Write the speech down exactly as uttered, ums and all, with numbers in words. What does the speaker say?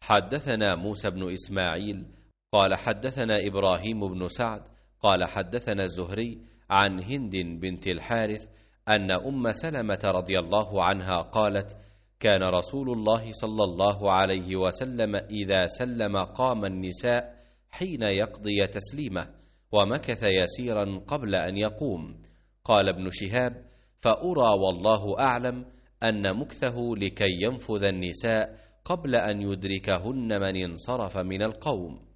حدثنا موسى بن إسماعيل قال حدثنا إبراهيم بن سعد قال حدثنا الزهري عن هند بنت الحارث أن أم سلمة رضي الله عنها قالت: كان رسول الله صلى الله عليه وسلم إذا سلم قام النساء حين يقضي تسليمه، ومكث يسيرا قبل أن يقوم. قال ابن شهاب: فأرى والله أعلم أن مكثه لكي ينفذ النساء قبل أن يدركهن من انصرف من القوم.